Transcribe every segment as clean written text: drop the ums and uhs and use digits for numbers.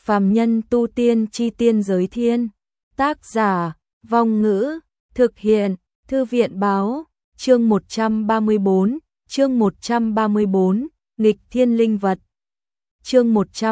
Phàm nhân tu tiên chi tiên giới thiên. Tác giả, Vong Ngữ, thực hiện, Thư viện báo, chương 134, nghịch thiên linh vật. Chương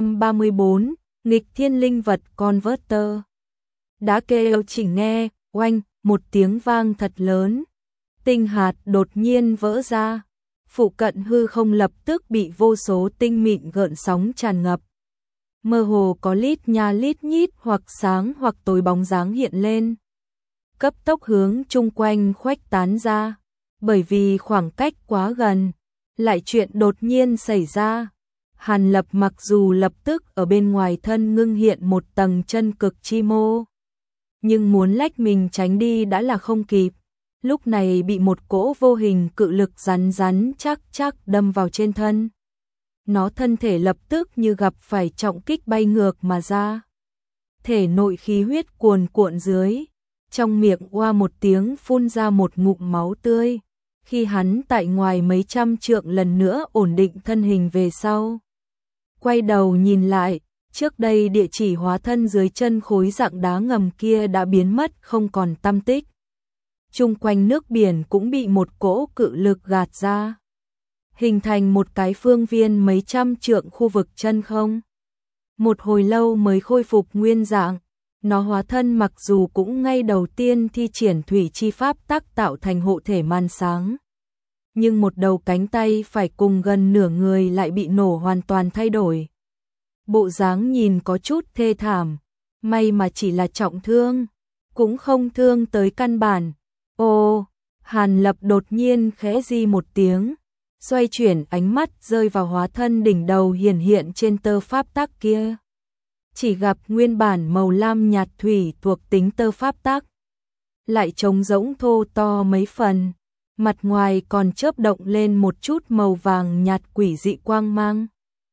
134, nghịch thiên linh vật Converter. Đã kêu chỉ nghe, oanh, một tiếng vang thật lớn. Tinh hạt đột nhiên vỡ ra. Phụ cận hư không lập tức bị vô số tinh mịn gợn sóng tràn ngập. Mơ hồ có lít nha lít nhít hoặc sáng hoặc tối bóng dáng hiện lên. Cấp tốc hướng chung quanh khuếch tán ra. Bởi vì khoảng cách quá gần, lại chuyện đột nhiên xảy ra. Hàn Lập mặc dù lập tức ở bên ngoài thân ngưng hiện một tầng chân cực chi mô, nhưng muốn lách mình tránh đi đã là không kịp. Lúc này bị một cỗ vô hình cự lực rắn rắn chắc đâm vào trên thân. Nó thân thể lập tức như gặp phải trọng kích bay ngược mà ra. Thể nội khí huyết cuồn cuộn dưới, trong miệng oa một tiếng phun ra một ngụm máu tươi. Khi hắn tại ngoài mấy trăm trượng lần nữa ổn định thân hình về sau, quay đầu nhìn lại, trước đây địa chỉ hóa thân dưới chân khối dạng đá ngầm kia đã biến mất không còn tăm tích. Chung quanh nước biển cũng bị một cỗ cự lực gạt ra, hình thành một cái phương viên mấy trăm trượng khu vực chân không. Một hồi lâu mới khôi phục nguyên dạng. Nó hóa thân mặc dù cũng ngay đầu tiên thi triển thủy chi pháp tác tạo thành hộ thể màn sáng, nhưng một đầu cánh tay phải cùng gần nửa người lại bị nổ hoàn toàn thay đổi. Bộ dáng nhìn có chút thê thảm, may mà chỉ là trọng thương, cũng không thương tới căn bản. Ô, Hàn Lập đột nhiên khẽ di một tiếng, xoay chuyển ánh mắt rơi vào hóa thân đỉnh đầu hiển hiện trên tơ pháp tắc kia. Chỉ gặp nguyên bản màu lam nhạt thủy thuộc tính tơ pháp tắc, lại trống rỗng thô to mấy phần, mặt ngoài còn chớp động lên một chút màu vàng nhạt quỷ dị quang mang,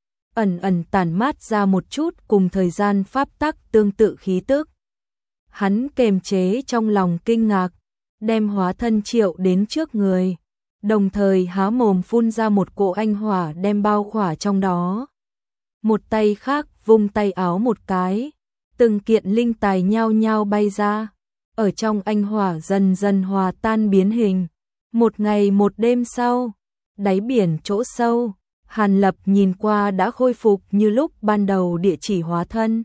ẩn tản mát ra một chút cùng thời gian pháp tắc tương tự khí tức. Hắn kềm chế trong lòng kinh ngạc, đem hóa thân triệu đến trước người, đồng thời há mồm phun ra một cỗ anh hỏa đem bao khỏa trong đó. Một tay khác vung tay áo một cái, từng kiện linh tài nhao nhao bay ra, ở trong anh hỏa dần dần hòa tan biến hình. Một ngày một đêm sau, đáy biển chỗ sâu, Hàn Lập nhìn qua đã khôi phục như lúc ban đầu địa chỉ hóa thân.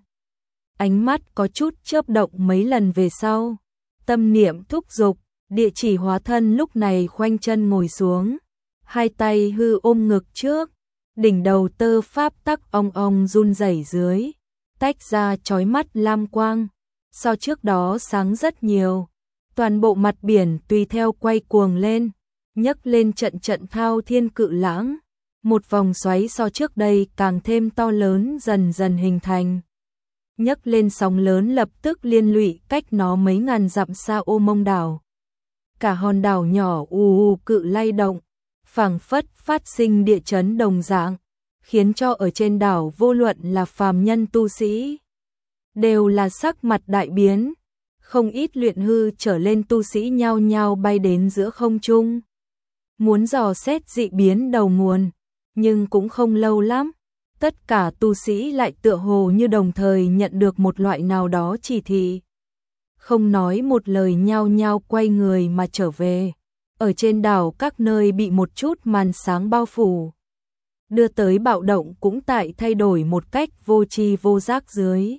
Ánh mắt có chút chớp động mấy lần về sau, tâm niệm thúc giục, địa chỉ hóa thân lúc này khoanh chân ngồi xuống, hai tay hư ôm ngực trước, đỉnh đầu tơ pháp tắc ong ong run rẩy dưới, tách ra chói mắt lam quang, so trước đó sáng rất nhiều. Toàn bộ mặt biển tùy theo quay cuồng lên, nhấc lên trận thao thiên cự lãng, một vòng xoáy so trước đây càng thêm to lớn dần dần hình thành. Nhấc lên sóng lớn lập tức liên lụy cách nó mấy ngàn dặm xa Ô Mông đảo. Cả hòn đảo nhỏ ù cự lay động, phảng phất phát sinh địa chấn đồng dạng, khiến cho ở trên đảo vô luận là phàm nhân tu sĩ đều là sắc mặt đại biến. Không ít luyện hư trở lên tu sĩ nhao nhao bay đến giữa không trung, muốn dò xét dị biến đầu nguồn, nhưng cũng không lâu lắm. Tất cả tu sĩ lại tựa hồ như đồng thời nhận được một loại nào đó chỉ thị. Không nói một lời nhao nhao quay người mà trở về. Ở trên đảo các nơi bị một chút màn sáng bao phủ, đưa tới bạo động cũng tại thay đổi một cách vô tri vô giác dưới.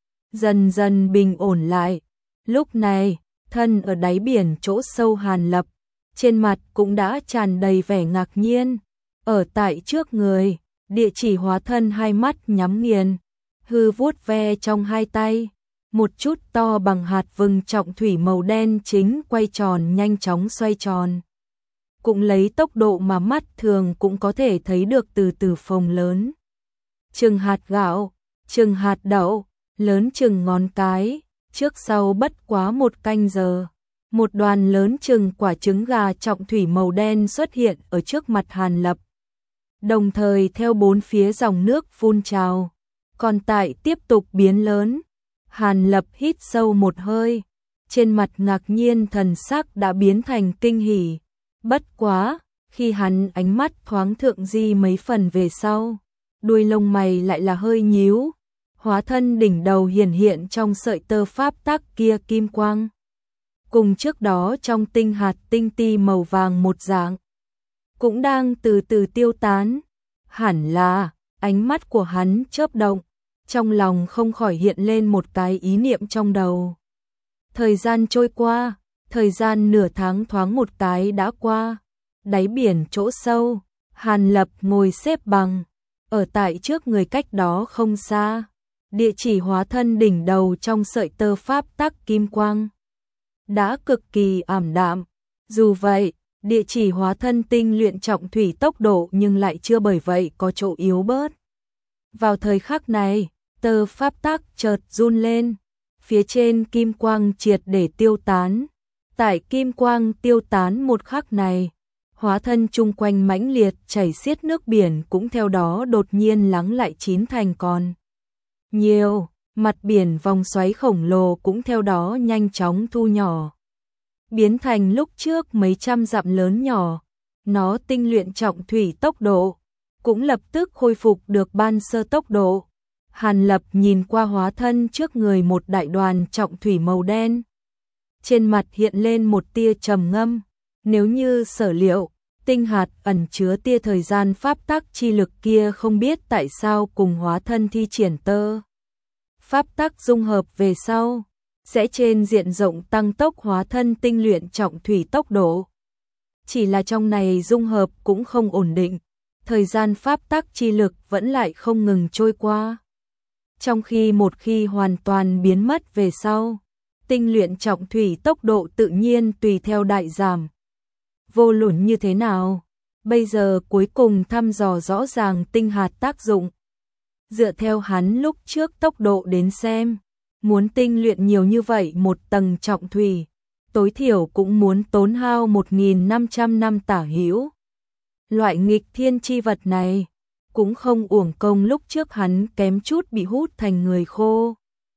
Dần dần bình ổn lại. Lúc này, thân ở đáy biển chỗ sâu Hàn Lập, trên mặt cũng đã tràn đầy vẻ ngạc nhiên. Ở tại trước người, địa chỉ hóa thân hai mắt nhắm nghiền, hư vuốt ve trong hai tay. Một chút to bằng hạt vừng trọng thủy màu đen chính quay tròn nhanh chóng xoay tròn. Cũng lấy tốc độ mà mắt thường cũng có thể thấy được từ từ phồng lớn. Chừng hạt gạo, chừng hạt đậu, lớn chừng ngón cái. Trước sau bất quá một canh giờ, một đoàn lớn chừng quả trứng gà trọng thủy màu đen xuất hiện ở trước mặt Hàn Lập. Đồng thời theo bốn phía dòng nước phun trào, còn tại tiếp tục biến lớn. Hàn Lập hít sâu một hơi, trên mặt ngạc nhiên thần sắc đã biến thành kinh hỉ. Bất quá, khi hắn ánh mắt thoáng thượng di mấy phần về sau, đuôi lông mày lại là hơi nhíu. hóa thân đỉnh đầu hiển hiện trong sợi tơ pháp tắc kia kim quang. Cùng trước đó trong tinh hạt tinh ti màu vàng một dạng, cũng đang từ từ tiêu tán. Hẳn là, ánh mắt của hắn chớp động, trong lòng không khỏi hiện lên một cái ý niệm trong đầu. Thời gian trôi qua, thời gian nửa tháng thoáng một cái đã qua. Đáy biển chỗ sâu, Hàn Lập ngồi xếp bằng, ở tại trước người cách đó không xa. Địa chỉ hóa thân đỉnh đầu trong sợi tơ pháp tắc kim quang đã cực kỳ ảm đạm. Dù vậy, địa chỉ hóa thân tinh luyện trọng thủy tốc độ nhưng lại chưa bởi vậy có chỗ yếu bớt. Vào thời khắc này, tơ pháp tắc chợt run lên, phía trên kim quang triệt để tiêu tán. Tại kim quang tiêu tán một khắc này, hóa thân chung quanh mãnh liệt chảy xiết nước biển cũng theo đó đột nhiên lắng lại chín thành còn nhiều, mặt biển vòng xoáy khổng lồ cũng theo đó nhanh chóng thu nhỏ, biến thành lúc trước mấy trăm dặm lớn nhỏ. Nó tinh luyện trọng thủy tốc độ cũng lập tức khôi phục được ban sơ tốc độ. Hàn Lập nhìn qua hóa thân trước người một đại đoàn trọng thủy màu đen, trên mặt hiện lên một tia trầm ngâm. Nếu như sở liệu, tinh hạt ẩn chứa tia thời gian pháp tắc chi lực kia không biết tại sao cùng hóa thân thi triển tơ pháp tắc dung hợp về sau, sẽ trên diện rộng tăng tốc hóa thân tinh luyện trọng thủy tốc độ. Chỉ là trong này dung hợp cũng không ổn định, thời gian pháp tắc chi lực vẫn lại không ngừng trôi qua. Trong khi một khi hoàn toàn biến mất về sau, tinh luyện trọng thủy tốc độ tự nhiên tùy theo đại giảm. Vô luận như thế nào, bây giờ cuối cùng thăm dò rõ ràng tinh hạt tác dụng. Dựa theo hắn lúc trước tốc độ đến xem, muốn tinh luyện nhiều như vậy một tầng trọng thủy, tối thiểu cũng muốn tốn hao 1.500 năm tả hữu. Loại nghịch thiên chi vật này, cũng không uổng công lúc trước hắn kém chút bị hút thành người khô.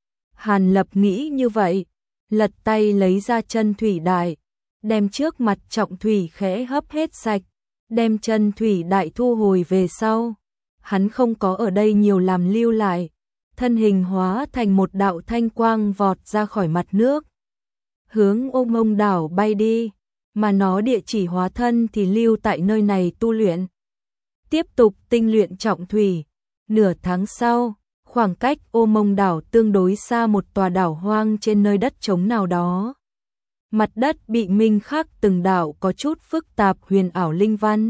Hàn Lập nghĩ như vậy, lật tay lấy ra chân thủy đại, đem trước mặt trọng thủy khẽ hấp hết sạch, đem chân thủy đại thu hồi về sau. Hắn không có ở đây nhiều làm lưu lại, thân hình hóa thành một đạo thanh quang vọt ra khỏi mặt nước, hướng Ô Mông đảo bay đi, mà nó địa chỉ hóa thân thì lưu tại nơi này tu luyện. Tiếp tục tinh luyện trọng thủy. Nửa tháng sau, khoảng cách Ô Mông đảo tương đối xa một tòa đảo hoang trên nơi đất trống nào đó. Mặt đất bị minh khắc từng đảo có chút phức tạp huyền ảo linh văn.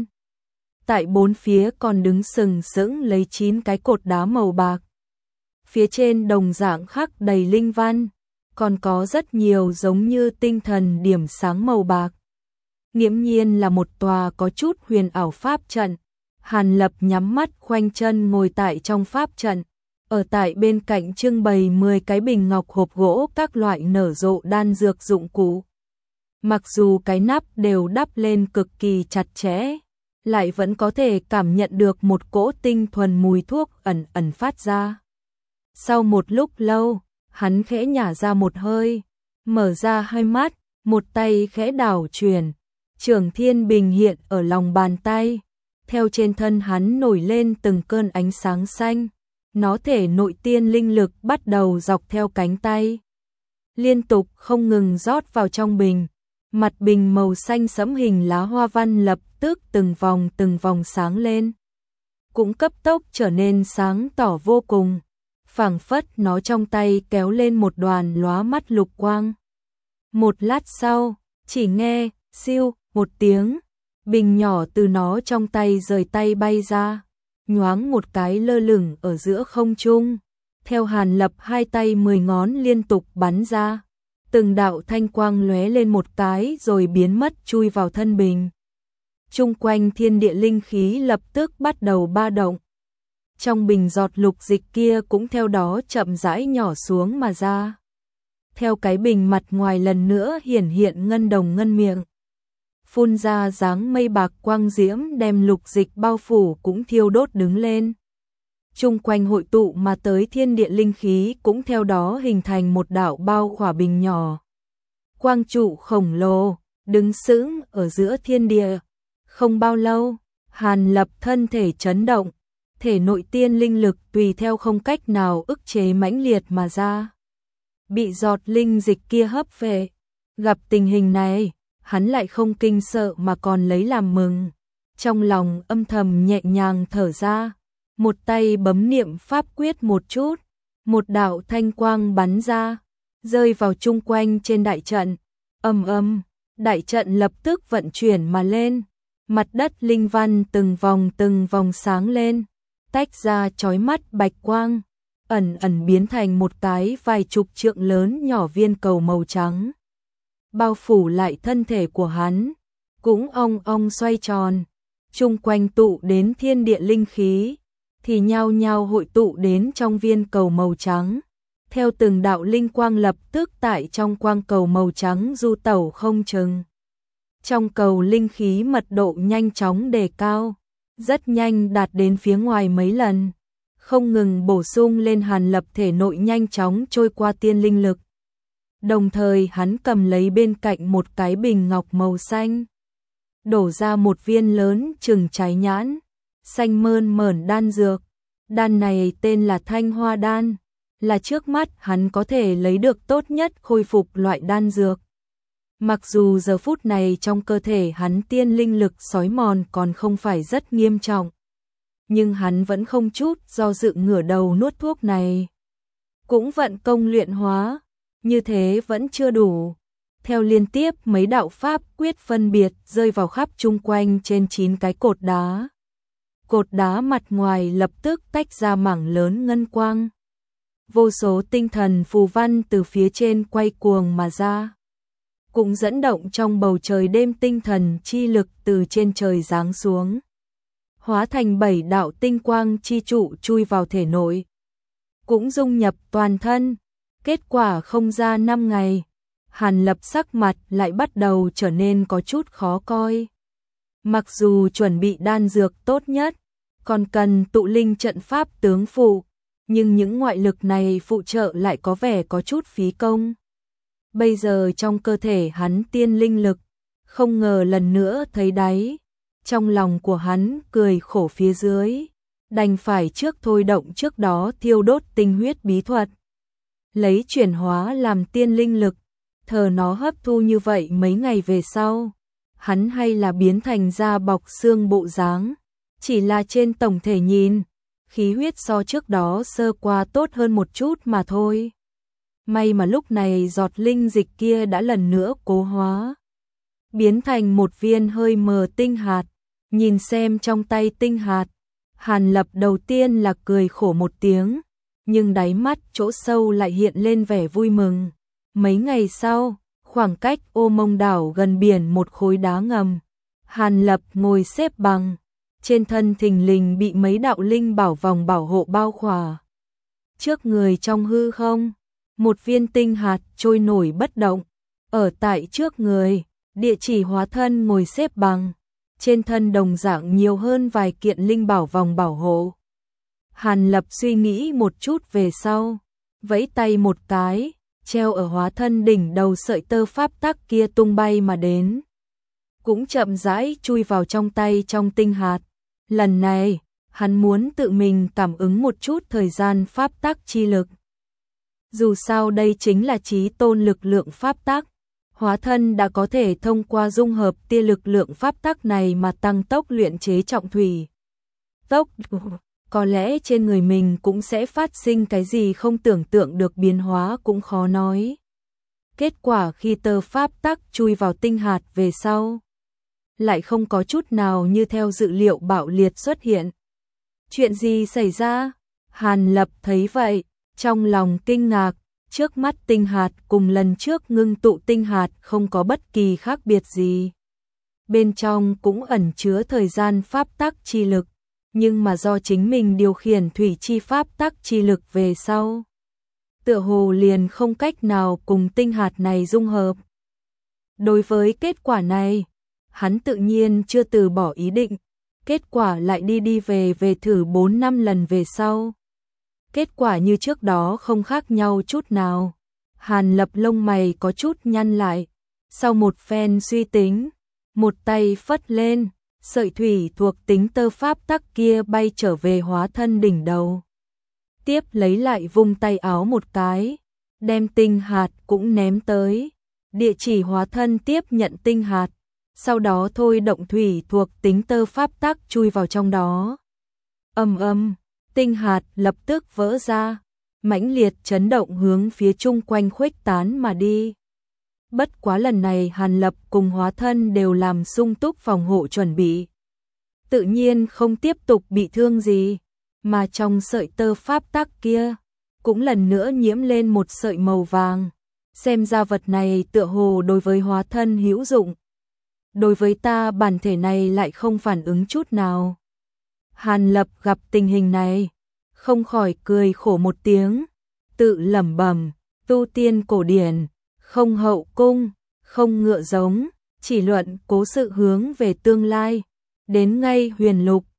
Tại bốn phía còn đứng sừng sững lấy 9 cái cột đá màu bạc. Phía trên đồng dạng khắc đầy linh văn, còn có rất nhiều giống như tinh thần điểm sáng màu bạc. Nghiễm nhiên là một tòa có chút huyền ảo pháp trận. Hàn Lập nhắm mắt khoanh chân ngồi tại trong pháp trận, ở tại bên cạnh trưng bày 10 cái bình ngọc hộp gỗ các loại nở rộ đan dược dụng cụ. Mặc dù cái nắp đều đắp lên cực kỳ chặt chẽ, lại vẫn có thể cảm nhận được một cỗ tinh thuần mùi thuốc ẩn ẩn phát ra. Sau một lúc lâu, hắn khẽ nhả ra một hơi, mở ra hai mắt, một tay khẽ đảo chuyển, Trường Thiên Bình hiện ở lòng bàn tay. Theo trên thân hắn nổi lên từng cơn ánh sáng xanh, nó thể nội tiên linh lực bắt đầu dọc theo cánh tay, liên tục không ngừng rót vào trong bình. Mặt bình màu xanh sẫm hình lá hoa văn lập tức từng vòng sáng lên, cũng cấp tốc trở nên sáng tỏ vô cùng, phảng phất nó trong tay kéo lên một đoàn lóa mắt lục quang. Một lát sau, chỉ nghe siêu một tiếng, bình nhỏ từ nó trong tay rời tay bay ra, nhoáng một cái lơ lửng ở giữa không trung. Theo Hàn Lập hai tay 10 ngón liên tục bắn ra, từng đạo thanh quang lóe lên một cái rồi biến mất chui vào thân bình. Chung quanh thiên địa linh khí lập tức bắt đầu ba động. Trong bình giọt lục dịch kia cũng theo đó chậm rãi nhỏ xuống mà ra. Theo cái bình mặt ngoài lần nữa hiển hiện ngân đồng ngân miệng, phun ra dáng mây bạc quang diễm đem lục dịch bao phủ cũng thiêu đốt đứng lên. Chung quanh hội tụ mà tới thiên địa linh khí cũng theo đó hình thành một đạo bao khỏa bình nhỏ. Quang trụ khổng lồ, đứng sững ở giữa thiên địa. Không bao lâu, Hàn Lập thân thể chấn động, thể nội tiên linh lực tùy theo không cách nào ức chế mãnh liệt mà ra. Bị giọt linh dịch kia hấp về. Gặp tình hình này, hắn lại không kinh sợ mà còn lấy làm mừng. Trong lòng âm thầm nhẹ nhàng thở ra, một tay bấm niệm pháp quyết một chút, một đạo thanh quang bắn ra, rơi vào chung quanh trên đại trận. Ầm ầm, đại trận lập tức vận chuyển mà lên, mặt đất linh văn từng vòng sáng lên, tách ra chói mắt bạch quang, ẩn ẩn biến thành một cái vài chục trượng lớn nhỏ viên cầu màu trắng. Bao phủ lại thân thể của hắn, cũng ong ong xoay tròn, chung quanh tụ đến thiên địa linh khí, thì nhao nhao hội tụ đến trong viên cầu màu trắng. Theo từng đạo linh quang lập tức tại trong quang cầu màu trắng du tẩu không chừng. Trong cầu linh khí mật độ nhanh chóng đề cao, rất nhanh đạt đến phía ngoài mấy lần, không ngừng bổ sung lên Hàn Lập thể nội nhanh chóng trôi qua tiên linh lực. Đồng thời hắn cầm lấy bên cạnh một cái bình ngọc màu xanh, đổ ra một viên lớn chừng trái nhãn, xanh mơn mởn đan dược. Đan này tên là Thanh Hoa đan, là trước mắt hắn có thể lấy được tốt nhất khôi phục loại đan dược. Mặc dù giờ phút này trong cơ thể hắn tiên linh lực xói mòn còn không phải rất nghiêm trọng, nhưng hắn vẫn không chút do dự ngửa đầu nuốt thuốc này. Cũng vận công luyện hóa, như thế vẫn chưa đủ. Theo liên tiếp mấy đạo pháp quyết phân biệt rơi vào khắp chung quanh trên 9 cái cột đá. Cột đá mặt ngoài lập tức tách ra mảng lớn ngân quang. Vô số tinh thần phù văn từ phía trên quay cuồng mà ra. Cũng dẫn động trong bầu trời đêm tinh thần chi lực từ trên trời giáng xuống. Hóa thành 7 đạo tinh quang chi trụ chui vào thể nội. Cũng dung nhập toàn thân. Kết quả không ra 5 ngày, Hàn Lập sắc mặt lại bắt đầu trở nên có chút khó coi. Mặc dù chuẩn bị đan dược tốt nhất, còn cần tụ linh trận pháp tướng phụ, nhưng những ngoại lực này phụ trợ lại có vẻ có chút phí công. Bây giờ trong cơ thể hắn tiên linh lực, không ngờ lần nữa thấy đáy. Trong lòng của hắn cười khổ phía dưới, đành phải trước thôi động trước đó thiêu đốt tinh huyết bí thuật. Lấy chuyển hóa làm tiên linh lực, thờ nó hấp thu như vậy mấy ngày về sau. Hắn hay là biến thành da bọc xương bộ dáng, chỉ là trên tổng thể nhìn, khí huyết so trước đó sơ qua tốt hơn một chút mà thôi. May mà lúc này giọt linh dịch kia đã lần nữa cố hóa, biến thành một viên hơi mờ tinh hạt. Nhìn xem trong tay tinh hạt, Hàn Lập đầu tiên là cười khổ một tiếng, nhưng đáy mắt chỗ sâu lại hiện lên vẻ vui mừng. Mấy ngày sau, khoảng cách Ô Mông đảo gần biển một khối đá ngầm, Hàn Lập ngồi xếp bằng, trên thân thình lình bị mấy đạo linh bảo vòng bảo hộ bao khỏa. Trước người trong hư không, một viên tinh hạt trôi nổi bất động, ở tại trước người, địa chỉ hóa thân ngồi xếp bằng, trên thân đồng dạng nhiều hơn vài kiện linh bảo vòng bảo hộ. Hàn Lập suy nghĩ một chút về sau, vẫy tay một cái, treo ở hóa thân đỉnh đầu sợi tơ pháp tắc kia tung bay mà đến. Cũng chậm rãi chui vào trong tay trong tinh hạt. Lần này, hắn muốn tự mình cảm ứng một chút thời gian pháp tắc chi lực. Dù sao đây chính là chí tôn lực lượng pháp tắc. Hóa thân đã có thể thông qua dung hợp tia lực lượng pháp tắc này mà tăng tốc luyện chế trọng thủy. Có lẽ trên người mình cũng sẽ phát sinh cái gì không tưởng tượng được biến hóa cũng khó nói. Kết quả khi tơ pháp tắc chui vào tinh hạt về sau, lại không có chút nào như theo dự liệu bạo liệt xuất hiện. Chuyện gì xảy ra? Hàn Lập thấy vậy, trong lòng kinh ngạc, trước mắt tinh hạt cùng lần trước ngưng tụ tinh hạt không có bất kỳ khác biệt gì. Bên trong cũng ẩn chứa thời gian pháp tắc chi lực, nhưng mà do chính mình điều khiển thủy chi pháp tắc chi lực về sau, tựa hồ liền không cách nào cùng tinh hạt này dung hợp. Đối với kết quả này, hắn tự nhiên chưa từ bỏ ý định, kết quả lại đi về thử 4-5 lần về sau. Kết quả như trước đó không khác nhau chút nào. Hàn Lập lông mày có chút nhăn lại, sau một phen suy tính, một tay phất lên, sợi thủy thuộc tính tơ pháp tắc kia bay trở về hóa thân đỉnh đầu. Tiếp lấy lại vung tay áo một cái, đem tinh hạt cũng ném tới. Địa chỉ hóa thân tiếp nhận tinh hạt, sau đó thôi động thủy thuộc tính tơ pháp tắc chui vào trong đó. Ầm ầm, tinh hạt lập tức vỡ ra, mãnh liệt chấn động hướng phía chung quanh khuếch tán mà đi. Bất quá lần này Hàn Lập cùng hóa thân đều làm sung túc phòng hộ chuẩn bị. Tự nhiên không tiếp tục bị thương gì, mà trong sợi tơ pháp tắc kia, cũng lần nữa nhiễm lên một sợi màu vàng. Xem ra vật này tựa hồ đối với hóa thân hữu dụng. Đối với ta bản thể này lại không phản ứng chút nào. Hàn Lập gặp tình hình này, không khỏi cười khổ một tiếng, tự lẩm bẩm, tu tiên cổ điển, không hậu cung, không ngựa giống, chỉ luận cố sự hướng về tương lai, đến ngay huyền lục,